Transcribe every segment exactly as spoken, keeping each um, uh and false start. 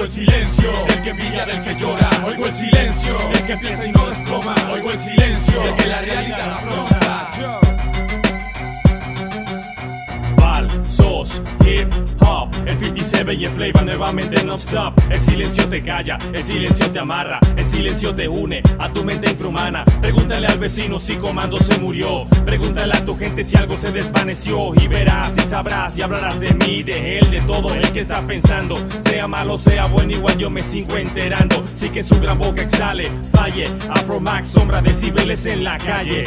el silencio, el que brilla del que llora. Oigo el silencio, el que piensa y no desploma. Oigo el silencio, el que la realidad afronta. Falsos hip hop, el cincuenta y siete y el Flavor nuevamente non stop. El silencio te calla, el silencio te amarra, el silencio te une a tu mente infrahumana. Pregúntale al vecino si Comando se murió, pregúntale a tu gente si algo se desvaneció. Y verás y sabrás y hablarás de mí, de él, de todo el que está pensando. Sea malo, sea bueno, igual yo me sigo enterando. Sí que su gran boca exhale, falle. Afro Max, sombra, decibeles en la calle.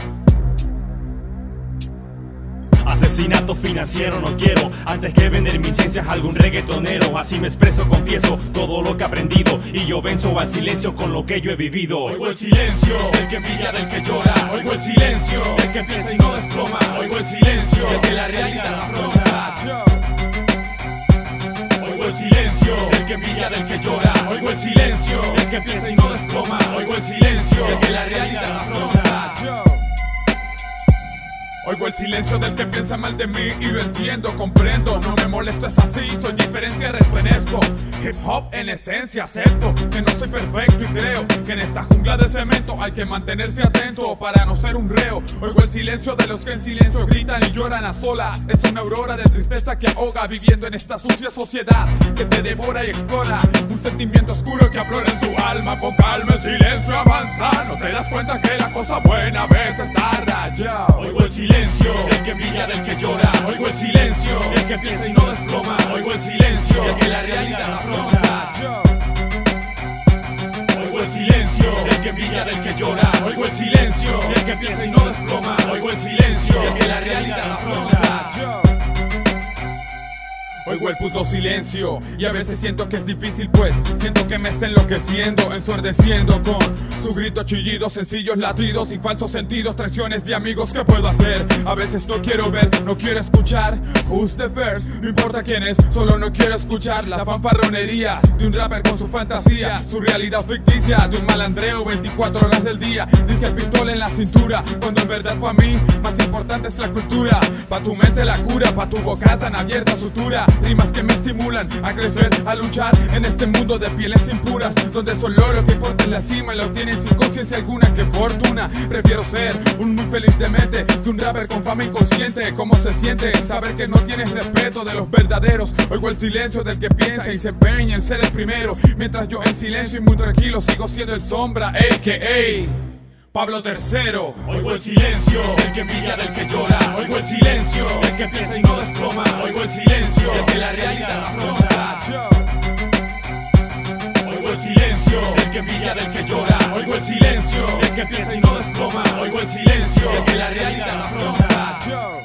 Asesinato financiero no quiero, antes que vender mis ciencias a algún reggaetonero. Así me expreso, confieso todo lo que he aprendido, y yo venzo al silencio con lo que yo he vivido. Oigo el silencio, el que brilla del que llora. Oigo el silencio, el que piensa y no desploma. Oigo el silencio, el que la realidad afronta. Oigo el silencio, el que brilla del que llora. Oigo el silencio, el que piensa y no desploma. Oigo el silencio, el que la realidad afronta. Oigo el silencio del que piensa mal de mí y lo entiendo, comprendo, no me molesto, es así, soy diferente, refresco. Hip hop en esencia, acepto que no soy perfecto y creo que en esta jungla de cemento hay que mantenerse atento para no ser un reo. Oigo el silencio de los que en silencio gritan y lloran a solas. Es una aurora de tristeza que ahoga viviendo en esta sucia sociedad que te devora y explora. Un sentimiento oscuro que aflora en tu alma. Con calma el silencio avanza, no te das cuenta que la cosa buena a veces está rayado. Oigo el silencio, el que brilla del que llora. Oigo el silencio, el que piensa y no desploma. Oigo el silencio, el que la realidad afronta. Oigo el silencio, el que brilla del que llora. Oigo el silencio, el que piensa y no desploma. Oigo el silencio, el que la realidad afronta. Oigo el puto silencio y a veces siento que es difícil, pues siento que me está enloqueciendo, ensordeciendo con su grito, chillidos, sencillos latidos y falsos sentidos, traiciones de amigos. ¿Qué puedo hacer? A veces no quiero ver, no quiero escuchar. Who's the first? No importa quién es, solo no quiero escuchar la fanfarronería de un rapper con su fantasía, su realidad ficticia de un malandreo veinticuatro horas del día. Dice que pistola en la cintura, cuando en verdad para mí más importante es la cultura. Pa' tu mente la cura, pa' tu boca tan abierta sutura. Rimas que me estimulan a crecer, a luchar en este mundo de pieles impuras, donde solo lo que importa es la cima y lo obtienen sin conciencia alguna. Que fortuna, prefiero ser un muy feliz demente que un rapper con fama inconsciente. ¿Cómo se siente saber que no tienes respeto de los verdaderos? Oigo el silencio del que piensa y se empeña en ser el primero, mientras yo en silencio y muy tranquilo sigo siendo el sombra, a k a Pablo tercero. Oigo el silencio, el que brilla del que llora. Oigo el silencio, el que piensa y no desploma. Oigo el silencio, el que la realidad afronta. Oigo el silencio, el que brilla del que llora. Oigo el silencio, el que piensa y no desploma. Oigo el silencio, el que la realidad afronta.